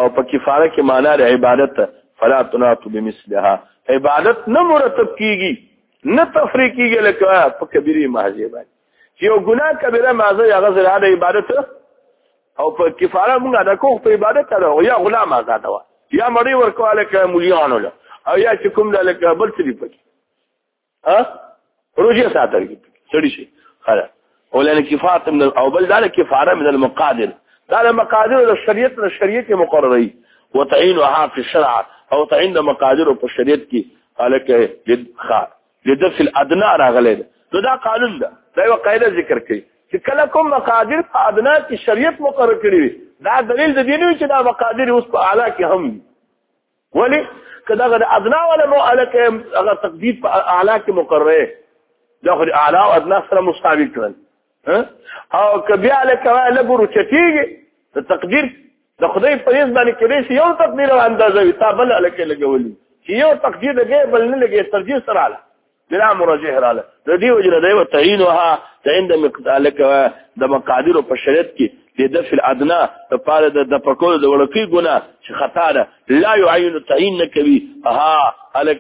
او په کفاره کې معنا د عبادت فلا تناط بمثلها عبادت نه مرتب کیږي نه تفریق کیږي لکه په کبیره محضه باندې چې یو ګناه کبیره محضه هغه زړه د عبادت او په کفاره موږ ادا کوو په عبادت او یا غلام آزاد وا یا مړی ورکواله ک مليانو له او یا چې کوم د لکه بل څه دی پکې روزه ساتل کې سړي شي خلاص ولنه کفاره من او بل ذلك كفاره من المقادر دا مقادر الشريعه مقرره وتعينها في الشرع او تعين مقادر په شریعت کې الکه لدفع الادنى راغله دا قانون ده دا یو قاعده ذکر کوي چې کله کوم مقادر په ادنى کې شریعت مقرر کړی دا دلیل د دې نه چې دا مقادر اوس په اعلی کې هم ولی کدا غد ادنى ولا مو الکه هغه تقدیر په اعلی کې مقرره دا خو اعلی او ادنى سره مساوي کړل او کبیا الکه لګورو چتیږي د تقدیر د خدای په یز باندې کړي یو تقدیر او اندازه وي تابل الکه لګولي چې یو تقدیر دغه بل نه لګي ترجیح سره اله بلا مرجح رااله د دې وجه دی تعینها عند مقدار لك د مقادير په شریعت کې د دفع الادنى په پاره د پکول د ورکی ګنا چې خطا ده لا يعين تعين کوي الک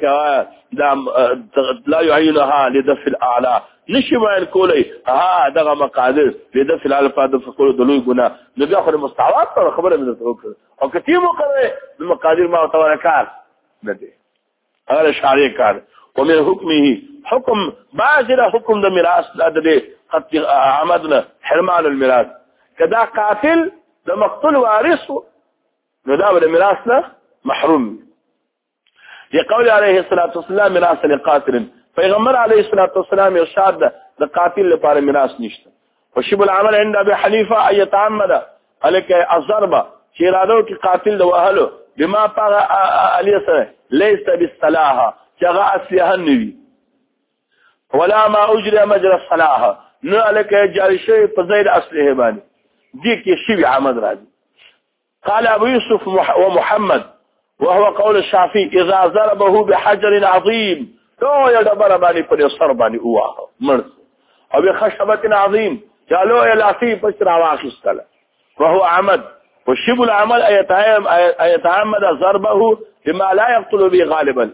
لا يعينها لدفع الاعلى نشي ما الکولي دغه مقادير د دفع الاعلى په پکول د لوی ګنا نو بیا خو مستعوات خبره مې وکړه او کتي مقرره د مقادير ما تورکار نه دي هغه شارع کار ومن حكمه حكم باجر حكم د میراث د قد عمدنا حرمان الميراث كذا قاتل د مقتول وارث نو دا د میراث نه محروم لقول عليه الصلاه والسلام میراث لقاتل پیغمبر عليه الصلاه والسلام ارشاد د قاتل لپاره میراث نشته وشب العمل عند ابي حنيفه اي يتعمد عليك الضرب چې اراده کې قاتل د وهلو بما طغى عليه ليس بالصلاح جغا اصلها نوي ولا ما اجري مجرى الصلاح نو لك جاري شيء فزيد اصله باندې دي کې شی عمد راځي قال ابو يوسف ومحمد وهو قول الشافعي اذا ضربه بحجر عظيم تو يدبر باندې په سر باندې هوا مر او بخشبه عظيم قالوا يا لافي بشرا واخستله وهو عمد وشب العمل ايتعمد ضربه بما لا يقتل به غالبا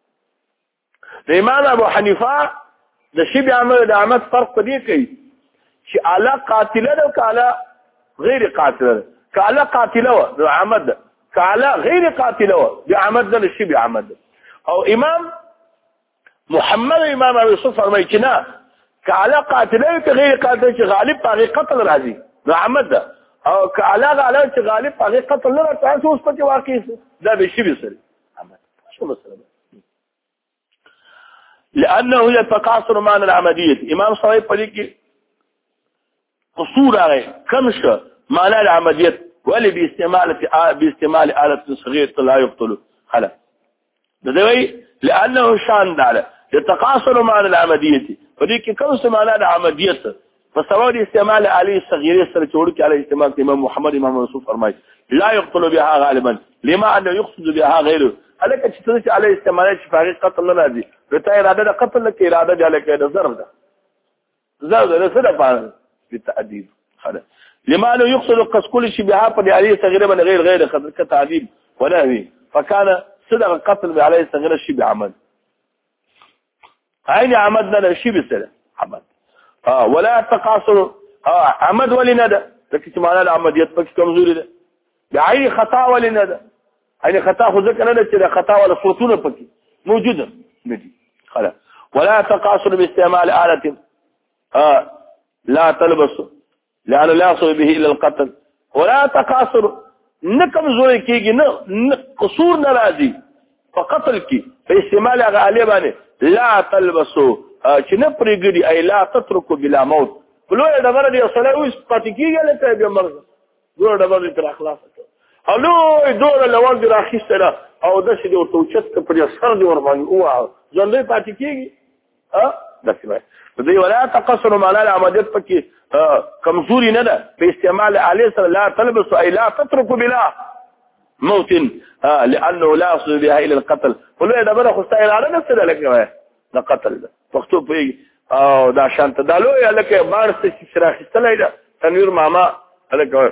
امام ابو حنیفه د شی عمل د عمد فرق دی کوي چې اعلی قاتله او کاله غیر قاتله کاله قاتله او عمد کاله غیر قاتله او عمد د شی عمد او امام محمد امام ابو يوسف فرمایي چې نه کاله قاتله او غیر قاتله چې غالب په قتل راځي د عمد او کاله غالب چې غالب په قتل نه راځي تاسو اوس په واقع دا به شی سره عمد شو مسله لانه يتقاصر معنى العمديه امام صاحب په دې کې قصور راغی کم شو معنى العمديه ولي باستعمال آلة صغيرة لا يقتل خلا دوی لانه شان داله يتقاصر معنى العمديه په دې کې کوم څه معنى العمديه فسبب استعمال آلة صغيرة سره جوړ کې علي استعمال امام محمد امام رسول فرمایي لا يقتل بها غالبا لما انه يقصد بها غيره الکه چې څه علي استعمال شفاعي قتل نه راځي رته اراده د قتل کې اراده جاله کې د ضرب ده زاد له سره په بالتعذيب خلاص لما انه يقصد قص كل شيء بها فدي صغيره من غير خطر كتعذيب ونهي فكان صدق القتل عليه صغيره شيء بعمد عين عمدنا شيء بسله عمد ولا تقاصر عمد ولنده لكن معنى العمديات بك کمزوري ده بعين خطا ولنده عين خطا خو ځکه نه چې خطا ولا صوتونه پکې موجوده ندي خلاص ولا تقاصر باستعمال آلة لا تلبس لانه لا يصل به الى القتل ولا تقاصر نکم زوري کېږي نه قصور ناراضي په قتل کې په استعمال غالبانه لا تلبسوا چې نه پرېګړي اي لا تتركوا بلا موت بلوه دغه دي اصله اوس پاتې کېږي لکه به مرګ ګور دغه تر اخلاص الو دور لوال دي راخيسته او د شي ورته چت په سر دي ور باندې او ځندې پاتې کېږي داسې دی ولا تقصر معنى العمديات پکې کمزوري نه ده په استعمال عليه سره لا تلبس اي لا تترك بلا موت لانه لا يصل بها الى القتل ولې دا بره خو ستایل نه څه لکه دا قتل ده پښتو په او دا شانت دالو یا لکه بارسته چې راخستلای ده تنویر ماما لکه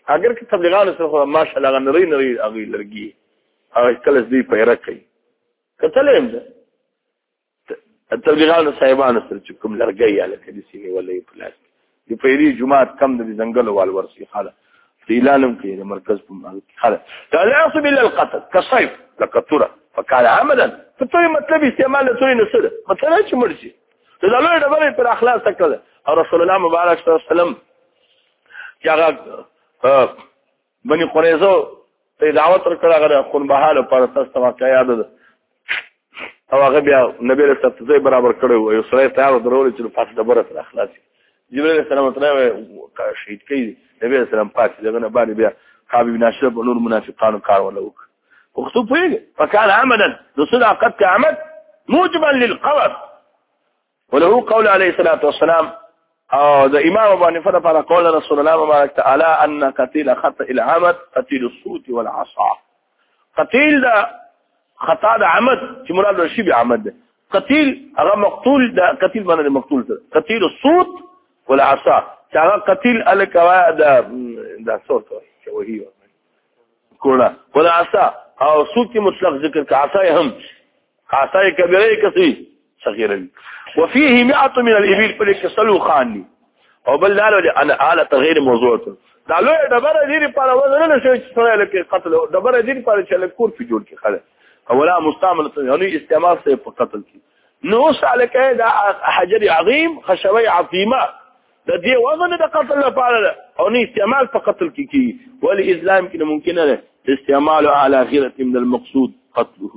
اگر که تبلیغانو سره ماشاءالله نری هغه لرګي هغه کله دې پیره کوي کتل هم ده تبلیغانو صاحبانو سره چې کوم لرګي یا لکه دې سیمه ولا پلاس دې پیری جمعات کم د ځنګل وال ورسي خاله اعلانم کوي د مرکز په خاله لا يحسب الا القتل كصيف لقطره فكان عمدا فتوي مطلب استعمال توي نسره مثلا چې مرشي دا لوی ډبره پر اخلاص تکله او رسول الله مبارک صلی الله علیه وسلم چې هغه بني قریظه ته دعوت ورکړه هغه خون بهاله پر تاسو واقعیا یاد ده او هغه بیا نبی رسول الله برابر کړو یو سره تیار درول چې په ډبره پر اخلاص جبريل السلام ته شهید کړي نبی رسول الله پاک څنګه باندې بیا قابل بن اشرف نور منافقانو کار ولا وخطوب فيه فكان عمدا رسول قد عمد موجبا للقول وله قول عليه الصلاة والسلام ذا إمام أبو حنيفة فعل قول رسول الله مبارك تعالى أن قتيل خطأ العمد قتيل الصوت والعصا قتيل ده خطأ ده عمد في مراد الشيء بعمد ده قتيل أغا مقتول ده قتيل من المقتول ده قتيل الصوت والعصا كأغا قتيل الكواء ده صوت وهي كولا والعصا او صوت مطلق ذكر كعصاي هم عصاي كبيره كثير صغيره وفيه 100 من الابل فلكسلوا خاني او بل لا انا آلة غير موضوعه دا لوی دبره دې په اړه نه شي چې سره لکه قتل دبره دې په اړه چې لکور په جوړ کې خله اولا مستعمل یعنی استعمال سے په قتل کې نو سالکه دا حجر عظیم خشبه عظیمه د دې وزن د قتل لپاره او نه استعمال په قتل کې ولې اسلام کې ممکن نه استعمال على غيرة من المقصود قتله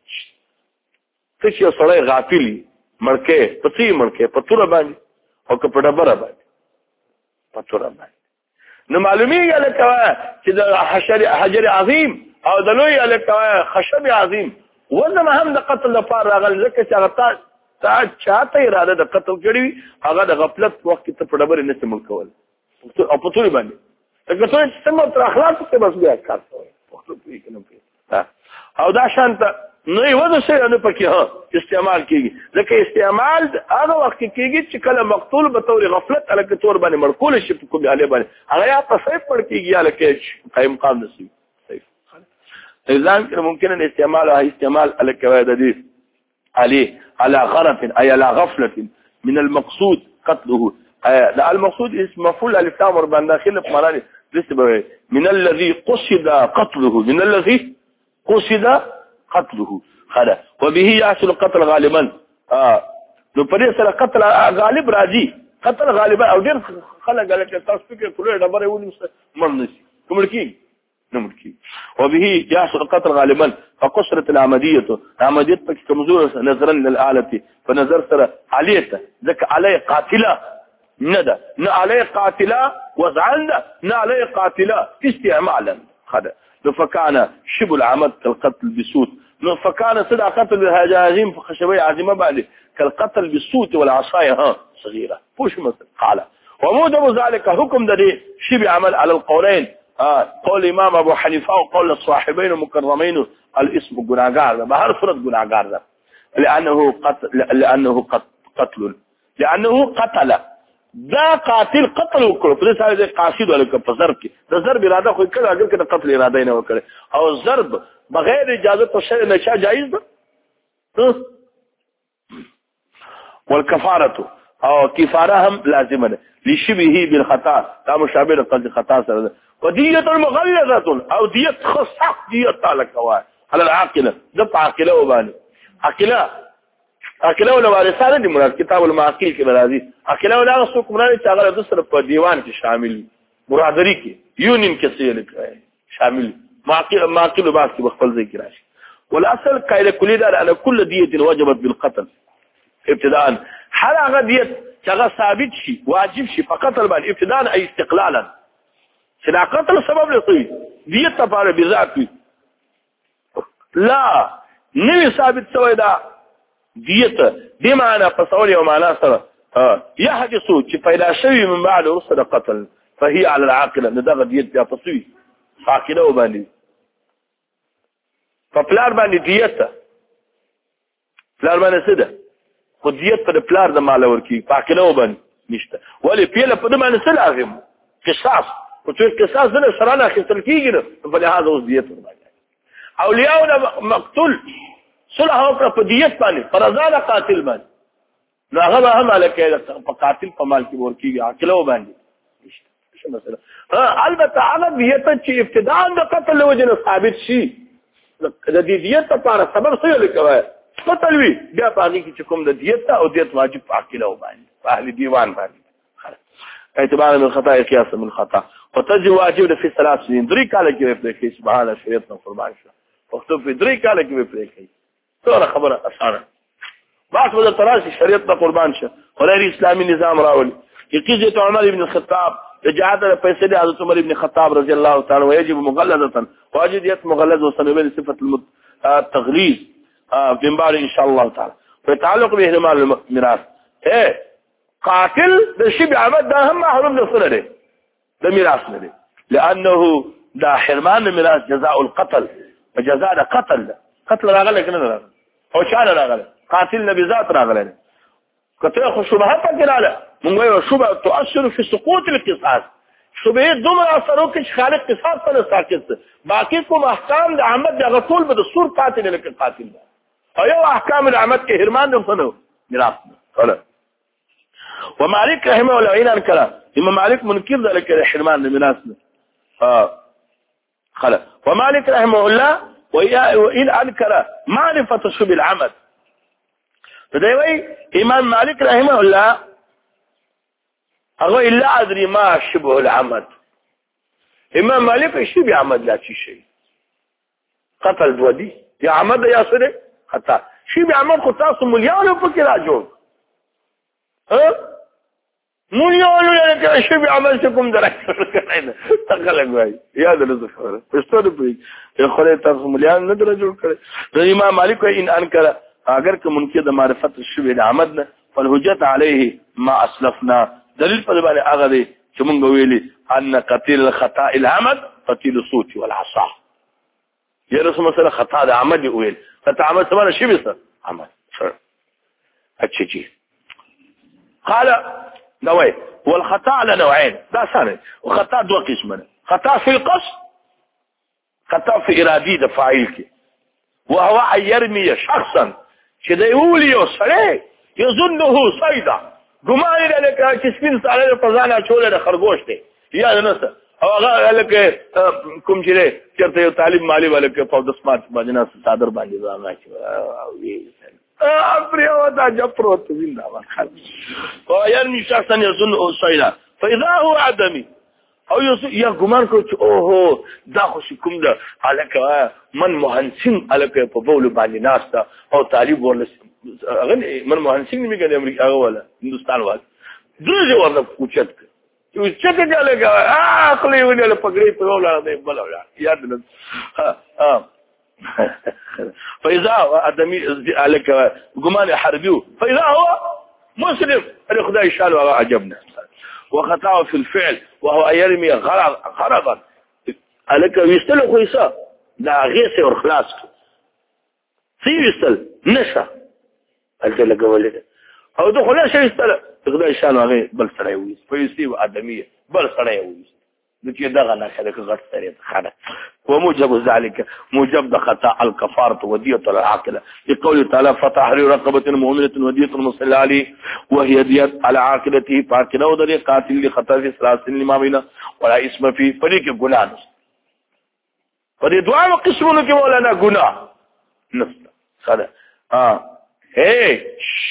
تشي سړی غافلی مړکه پتی مړکه پتوره باندې او کپړه بره باندې پتوره باندې نو معلومیږي لکه چې د حجر عظیم او د لوی لکه خشب عظیم وزن هم د قتل لپاره راغل ځکه چې هغه تا چاته اراده د قتل کړی هغه د غفلت وخت ته په ډبره نه سمول کول او پتوره باندې دغه څه څنګه تر اخلاق څخه بس بیا کار کوي او دا شانت نه یو د څه نه پکې استعمال کیږي ځکه استعمال هغه وخت کیږي چې کله مقتول به تور غفلت الکه تور باندې مړکول شي په کوم حاله باندې هغه یا تصیف پړ کیږي الکه قائم مقام نسی اذن ممكن ان استعمال الکه د دې على غرف اي على غفله من المقصود قتله المقصود اسم مفعول الف لام ور باندې داخله په معنی من الذي قصد قتله من الذي قصد قتله خلا وبه يحصل القتل غالبا نو پرې سره قتل غالب راځي قتل غالبا او ډېر خلک غلط تاسو فکر کولای ډبره ونی مرنسي کومړکی نمړکی وبه يحصل القتل غالبا فقصرت العمديه عمديه پک کمزور نظرا للآلة فنظر سره عليه ذك عليه قاتله ندى نا عليه قاتله وزعلنا نا عليه قاتله استعمالا خدا فكان شبه العمد كالقتل بصوت فكان صدع قتل الهجازيم فخشبية عزيمة بعد كالقتل بالصوت والعصاية صغيرة فوش مثل قال وموجب ذلك حكم ده شبه عمل على القولين قول امام ابو حنيفه وقول الصاحبين المكرمين الاسم غناغار بهر فرد غناغار لانه قتل دا قاتل قتل وکړو په دې سره قاصد ولکه په ضرب کې د ضرب اراده خو کړه اگر کله قتل اراده نه وکړي او ضرب بغیر اجازه او شرع نشه جایز ده والكفاره او کفاره هم لازمه ده لشبهه بالخطا دا مشابه قصد خطا سره وديه المغلظه او ديه خصخ ديه تعالی کوي على العاقله د عاقله وبانه عاقله ولا وارثان دي مراد کتاب المعاقل کې راځي عاقله ولا څوک مراد چې هغه د سره په دیوان کې شامل مرادري کې یونین کې څه شامل معاقل بعض کې خپل ځای کې راشي والاصل قاعده کلی ده ان كل ديه وجبت بالقتل ابتداء هر هغه ديه چې هغه ثابت شي واجب شي فقط باندې ابتداء اي استقلالا چې دا قتل سبب لري ديه تفاره بذات لا نوی ثابت شوی دا دیت دی معنی پسول یو معنی سره یحدثو چې پیدا شوی من بعد رسل قتل فهي على العاقله ندغه دیت بیا پسوی عاقله وباندې فپلار باندې دیت پلار باندې څه ده خو دیت په پلار د مال ورکی عاقله وباندې نشته ولی پیله په دې باندې څه لازم قصاص او چې قصاص نه سره نه اخیستل کیږي نو په لحاظ اوس دیت ورباندې اولیاء مقتول صلح وکړه په دیت باندې فرزانه قاتل باندې نو هغه هم الکه په قاتل په مال کې ورکیږي عقلو باندې څه مسله البته هغه دیت چې ابتداء د قتل وجنه ثابت شي د دې دیت لپاره سبب څه لیکوي قتل وی بیا باندې چې کوم د دیت او دیت واجب عقلو باندې په اهل دیوان باندې اعتبار من خطا قياس من خطا وتجب واجب في 3 سنين دري کال کې په کې سبحان شریعت نو قربان شو وخت په دري کال کې په کې څوره خبره اسانه بعد ولا تراشي شریعت نو قربان شو ولې اسلامي نظام راول یقیزه عمر ابن الخطاب جهاد پیسې د حضرت عمر ابن الخطاب رضی الله تعالی ويجب مغلظه واجب يت مغلظ وسنوي صفه التغليظ بمبار ان شاء الله تعالى ويتعلق باهمال الميراث قاتل د شبه عمد ده هم محروم نصره ده ده ميراث نه ده لانه ده حرمان الميراث جزاء القتل وجزاء ده قتل ده قتل راغله کنه راغله او شان راغله قاتل نبي ذات راغله کته خو شبهه پکراله موږ شبهه تؤثر في سقوط القصاص شبهه دومره اثر وکړي خالق قصاص پر ساکت باقي کوم احکام د عمد دغه ټول به د سور قاتل لکه قاتل ده او یو احکام العمد کې حرمان ده فنو ميراث خلاص ومالك رحمه الله وإن أنكر إمام مالك منكر ذلك الحرمان الميراث خلاص ومالك رحمه الله وإن أنكر معرفة شبه العمد فدايوي إمام مالك رحمه الله أقول إلا أدري ما شبه العمد إمام مالك شبه عمد لا شيء قتل دودي يا عمد يا صدق حتى شبه عمد قطاس مليون وفكر أجوب مليون لك شبه عملتكم درجه تخلق واي یاد نه خبره پښتو په خو تاسو مليان نه درجه کړی امام مالک ان انکر اگر که منکر د معرفت شبه د عمد نه فالحجت عليه ما اسلفنا دلیل په باندې هغه دی چې مونږ ویلي ان قتل خطا العمد قتل الصوت والعصا یا رسول الله خطا د عمد ویل خطا عمد سره شبه عمد اچي قال نوعين والخطا على نوعين ده ثاني وخطا دو قسمه خطا في القصد خطا في ارادي د فاعل وهو ان يرمي شخصا كده يقول يسري يظنه صيدا ګمان لري چې سپین سره په ځان اچول د خرګوش دی یا نه او هغه لکه کوم چې چرته یو طالب مالی ولکه په د سمارت باندې صادر باندې ځان أبريو دا جبروت زنده والخلق ويرمي شخصا يظن صيدا فإذا هو عدمي أو يا جمان كوتش أوه دا خوشكم دا عليك من مهندسين عليك بقول بعد الناس دا أو طالب ولا غني من مهندسين ميجان أمريكا ولا هندوستان ولا درجة ولا كوتشتك كوتشتك عليك أخلي ولا بقري ولا بلا ولا يا فإذا أدمي عليك جمان حربيه فإذا هو مسلم الخداع شاله عجبنا وخطأ في الفعل وهو أن يرمي غرضا عليك يستل خويسا لا غيث ورخلاص في يستل نشا قلت لك ولد أو دخل شيء يستل الخداع شاله بل سريويس فيصيب أدمية بل سريويس لكي دغنا خلق غير سريع خلق وموجب ذلك موجب خطأ الكفارة ودية العاقلة لقول تعالى فتحرير رقبة مؤمنة ودية المصلى عليه وهي دية على عاقلته فاكنا ودري قاتل لخطأ في 3 سنين لما بينا ولا اسم فيه فريق قناة فريق دعاء وقسمه لك مولانا قناة نفسه خلق هي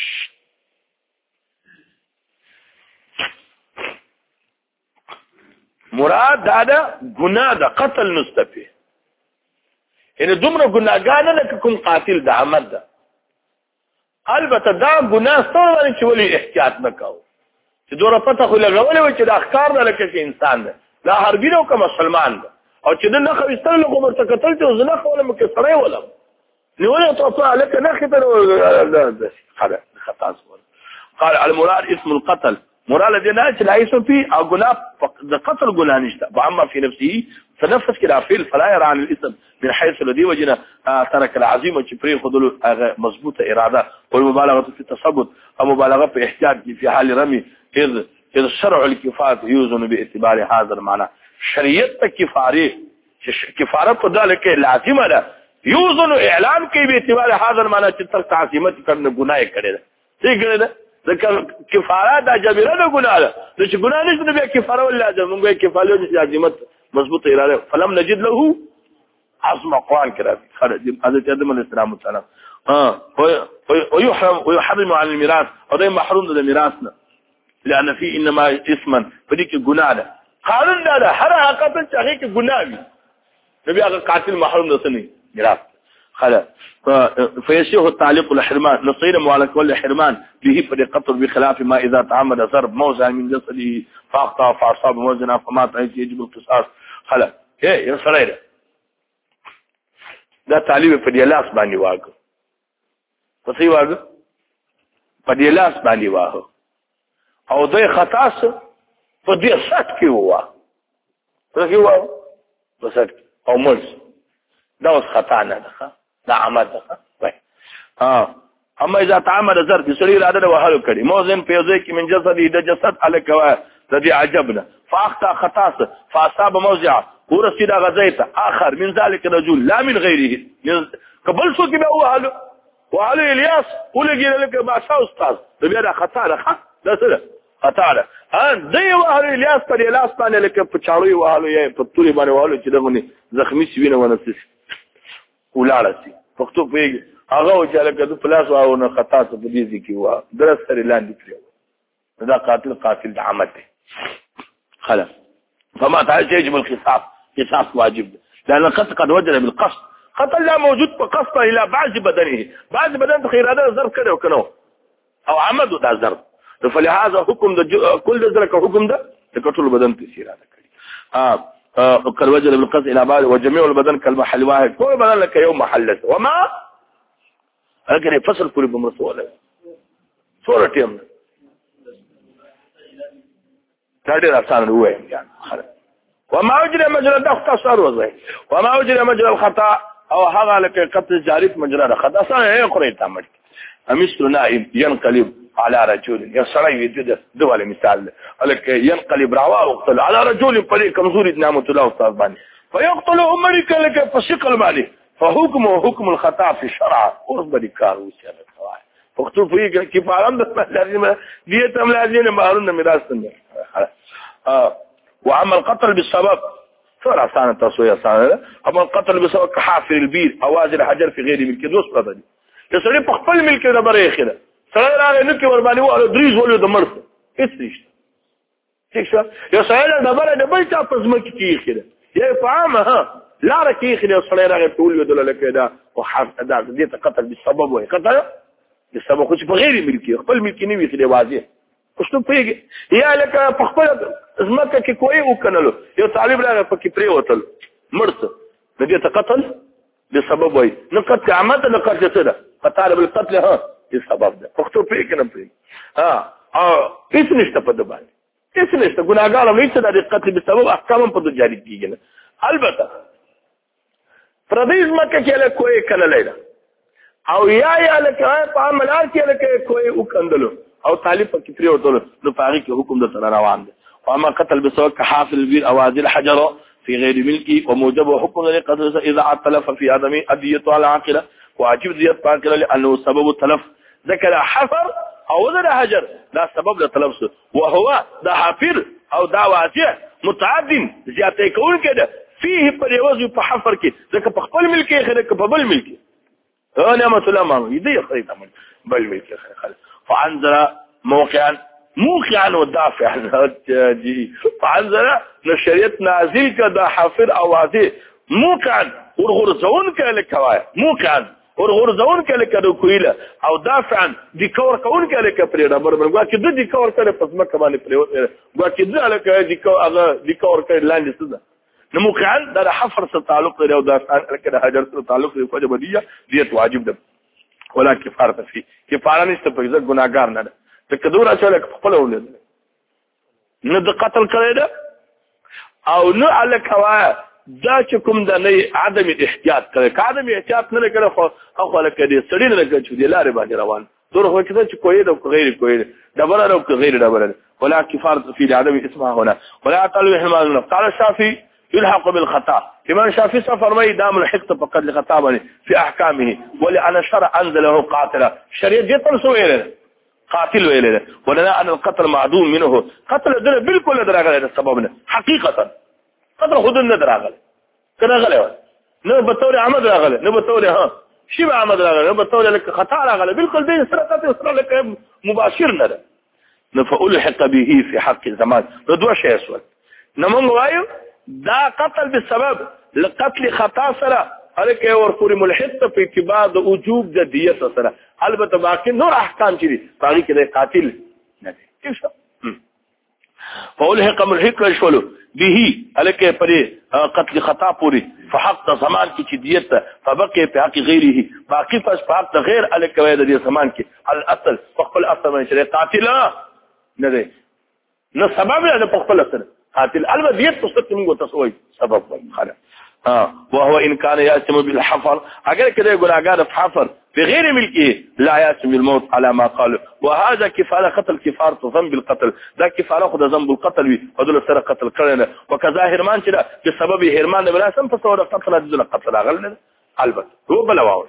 مراد دا گناه دا قتل نستفی یعنی دومره گناهګان نه کوم قاتل د عمد ده البته دا گناه ستوره چې ولی احتیاط نکاو چې دوره پته خو لګولې و چې د اخکار نه لکه انسان ده لا حربي نو کوم مسلمان ده او چې نه خو استل له کوم تکتل ته زنه خو له مکسره ولا نیولې توصل لك نه خطر خطا قال المراد اسم القتل مراد دې نه چې لایسو فيه او گناه د قتل گناه نشته بعما في نفسه فنفس كده فعل فلا يرى عن الاسم من حيث الذي وجنا ترك العزيمه چې پرې خدل مضبوطه اراده والمبالغه في التثبت او مبالغه في احتياط في حال رمي اذ الشرع الكفايه يوزن باعتبار هذا المعنى شریعت ته کفاره په داله کې لازمه ده یوزن اعلان کوي به اعتبار حاضر معنا چې تر تعظیمت کړه ګناه کړي ده څه کړي ده ځکه کفاره د جبره نه ګناه ده چې ګناه نشته به کفاره ول لازم موږ کفاره لازمت مضبوط اراده فلم نجد له عظم قران کرا خرج حضرت آدم علیہ السلام تعالی ويحرم عن الميراث وده محروم ده میراث نه لان فيه انما اسما فديك ګناه ده قانون دا هر حقیقت چې هغه کې ګناه وي نبي هغه قاتل محروم ده نه میراث خلا فيشيه التعليق الحرمان نصير معلق والحرمان به فرقه بخلاف ما اذا تعمد ضرب موضع من جسده فاخطا فاصاب موزنا فما يجب القصاص خلا يا سړی دا تعلیب په دی لاس باندې واګو پسې واګو په دی لاس باندې واهو او دوی خطا څه په دې سات کې ووا څه ووا په سات او مرز دا اوس خطا نه ده دا عمد ده وای اما اذا تعمد ضرب سړي اراده د وهلو کړي موزن په ځای کې من جسد د جسد الکوا الذي عجبنا فاخطا خطا فاصاب موضع ورسید غزیت اخر من ذلك رجل لا من غيره قبل سو کې به وهلو الیاس ولګي لکه باشا استاد بیا دا خطا ده دا څه خطا ده دی وهلو الیاس په الیاس باندې لکه په چاړو وهلو یې په توري باندې وهلو چې دغه زخمی شي وینه ونسي ولاړ شي پښتو پیږي هغه چې لکه د پلاس واو نه خطا څه په دې کې و درس سره لاندې کړو دا قاتل د عمد دی خلاص فما يجب القصاص واجب لان قد وجد بالقصد قتل لا موجود بقصد الى بعض بدن خير هذا ضرب كده وكنو او عمد ده ضرب فلهذا حكم ده كل ذلك حكم ده تقتل بدن تسير هذا كده قد وجد بالقصد الى بعض وجميع البدن كالمحل واحد كل بدن لك يوم محلته وما اگر فصل پوری بمرسول ہے سورہ ٹیم تاڑی رسان ہوئے وما اجرى مجرى اختصار وضعي وما اجرى مجرى الخطا او هذا لك قتل جاري مجرى الخطا اصلا يقرأ تعمل مثل نائم ينقلب على رجل يصري يجد دول مثال لك ينقلب رواه وقتل على رجل فريق كمزور نعمة الله استاذ باني فيقتل امريك لك فشقل مالي فحكمه حكم الخطا في الشرع وربدي كارو سيادة كواي فاكتب فيه كفارم لازم ديتهم لازم مهارون ميراث وعمل القتل بالسبب فلا سانه تسويه سانه اما القتل بسبب كحافر البير اوازر حجر في غير ملك دوس قضي يسري بخپل ملک د بره خله سره راغی نو کې ور باندې وله دریز ولې د مرسته هیڅ نشته ٹھیک شو یو سره د بره د بل چا پزما کې خله یې فهمه ها لار کې خله سره راغی ټول ودل لکه دا او حرف دا دې قتل بالسبب وای قتل بالسبب خو په غیر ملک خپل ملک نه وی خله واضح پښتو پیږي یا لکه په خپل زمکه کې کوی وکنلو یو طالب راغی په کې پری وتل مرسته د دې قتل بالسبب وای نو قتل عمد نه قتل څه ده قتل بالقتل ها السبب ده پښتو پیږي نه پیږي هیڅ نشته په دې باندې هیڅ نشته ګناګار هم هیڅ د قتل بالسبب احکام په دې جاری کیږي نه البته پردیس مکه کې له کوی کنه لیدا او یا لکه په عملار کې له کوی وکندلو او طالب کې پری وته نو پاره کې حکم د تر روان دي واما قتل بسبب حافل البير اوازل حجر في غير ملكي وموجب حكم لقتل اذا تلف في ادمي اديه على عاقله واجب ديت عاقله لانه سبب التلف ذكر حفر او ذا حجر لا سبب للتلف وهو ده حافر او ده واسع متعد زياته كون كده فيه بريوز په حفر کې ځکه په خپل ملک کې خلک په بل ملک انا مثلا ما يدي خريطه بل ملك خلک فعنزل موقعا ودافعا فعنزل نشريت نازل كده حافر اوازي موقعا ورغرزون كالكوايا موقعا ورغرزون كالكدو كويله او دافعا دي كور كون كالك بريدا بربر واكي دي كور كده پسما كمان بريو واكي دلك دي كور كده لاندې سده موقعا ده حفر تعلق له دافعا كده هجر تعلق له فجبديه ديت واجب ده ولا كفاره فيه كفاره نشته په ځکه ګناګار نه ده ته کدور اچول خپل ولید نه د قتل کړی ده او نه الکوا دا چې کوم د نه عدم احتیاط کړي عدم احتیاط نه کړي خو لکه دې سړی نه لګل چې لارې باندې روان دور هو كده كويس او غير كويس دبر او غير دبر ولا كفاره في عدم اسمها هنا ولا تلويح المال. قال الشافعي يلحق بالخطا. امام الشافعي فرمى دام الحق فقد لخطا في احكامه ولان الشرع انزله قاتلا شريعه جدا سويره قاتل ویل ولنا ان القتل معدوم منه قتل دره بالکل دراغله سببنا حقیقتا قتل خود نه دراغله دراغله نه بتوري عمد راغله نه بتوري ها شی به عمد راغله نه بتوري لك خطا راغله بالکل دین سرقت اسره لك مباشر نه نفعل حق به في حق الزمان دو شيء اسود نمون وایو دا قتل بالسبب لقتل خطا سره هلکه ورپوری ملحق په اتباع د وجوب د دیت سره البته باقي نور احکام چي باقي کې قاتل نه دي کیسه فولحق ملحق شولو به هلکه پر قتل خطا پوری فحق د زمان کې چې دیت فبقي په حق غیره باقي په حق د غیر هلکه د زمان کې الاصل خپل اصل من شری قاتل نه دي نو سبب نه په خپل اصل قاتل البته دیت څه موږ تاسو سبب خلاص وهو ان كان يأتم بالحفر اگر كده غناغار حفر بغير ملكه لا يأتم بالموت على ما قال وهذا كفاره قتل كفاره ذنب القتل ده كفاره خد ذنب القتل ودول سر قتل كرنه وكذا هرمان كده بسبب هرمان بلا سم تصور قتل دول قتل غلن البته هو بلواو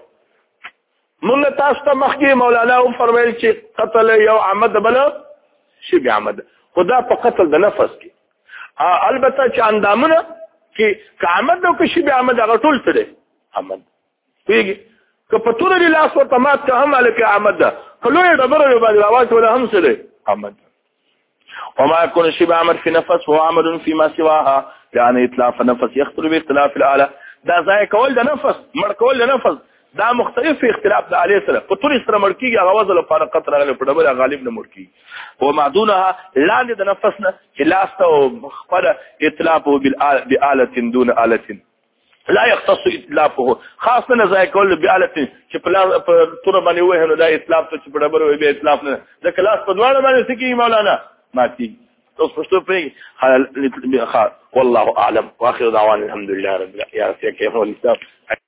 من تاسو مخکي مولانا فرمایل چې قتل یو عمد بلا شی به عمد خدا په قتل د نفس کې البته چې اندامونه کې کامد نو کې شی به عمد هغه ټول څه عمد پیږي که په ټول لري لاس ورته مات ته هم الکه عمد کله ډبره یو باندې आवाज ولا هم څه عمد وما يكون شی به عمد في نفس هو عمد فيما سواها يعني اتلاف نفس يختلف باختلاف الاله دا ځای کول د نفس مړ کول د نفس دا مختلف اختلاف د علی سره په ټول سره مړ کیږي هغه وزل په قطر غل په ډبره غالب نه مړ کیږي و معدونها لاندې د نفسنا چې لاس ته خپل اتلافه بآله دون آله لا يختص اتلافه خاص نه ځای کول بآله چې په تور باندې وه نو دا اتلاف ته چې په ډبره وي به اتلاف نه د کلاس په دواړه باندې سکی مولانا ماتي اوس پښتو په والله اعلم واخر دعوانا الحمد لله رب العالمين يا رب كيف هو الاسلام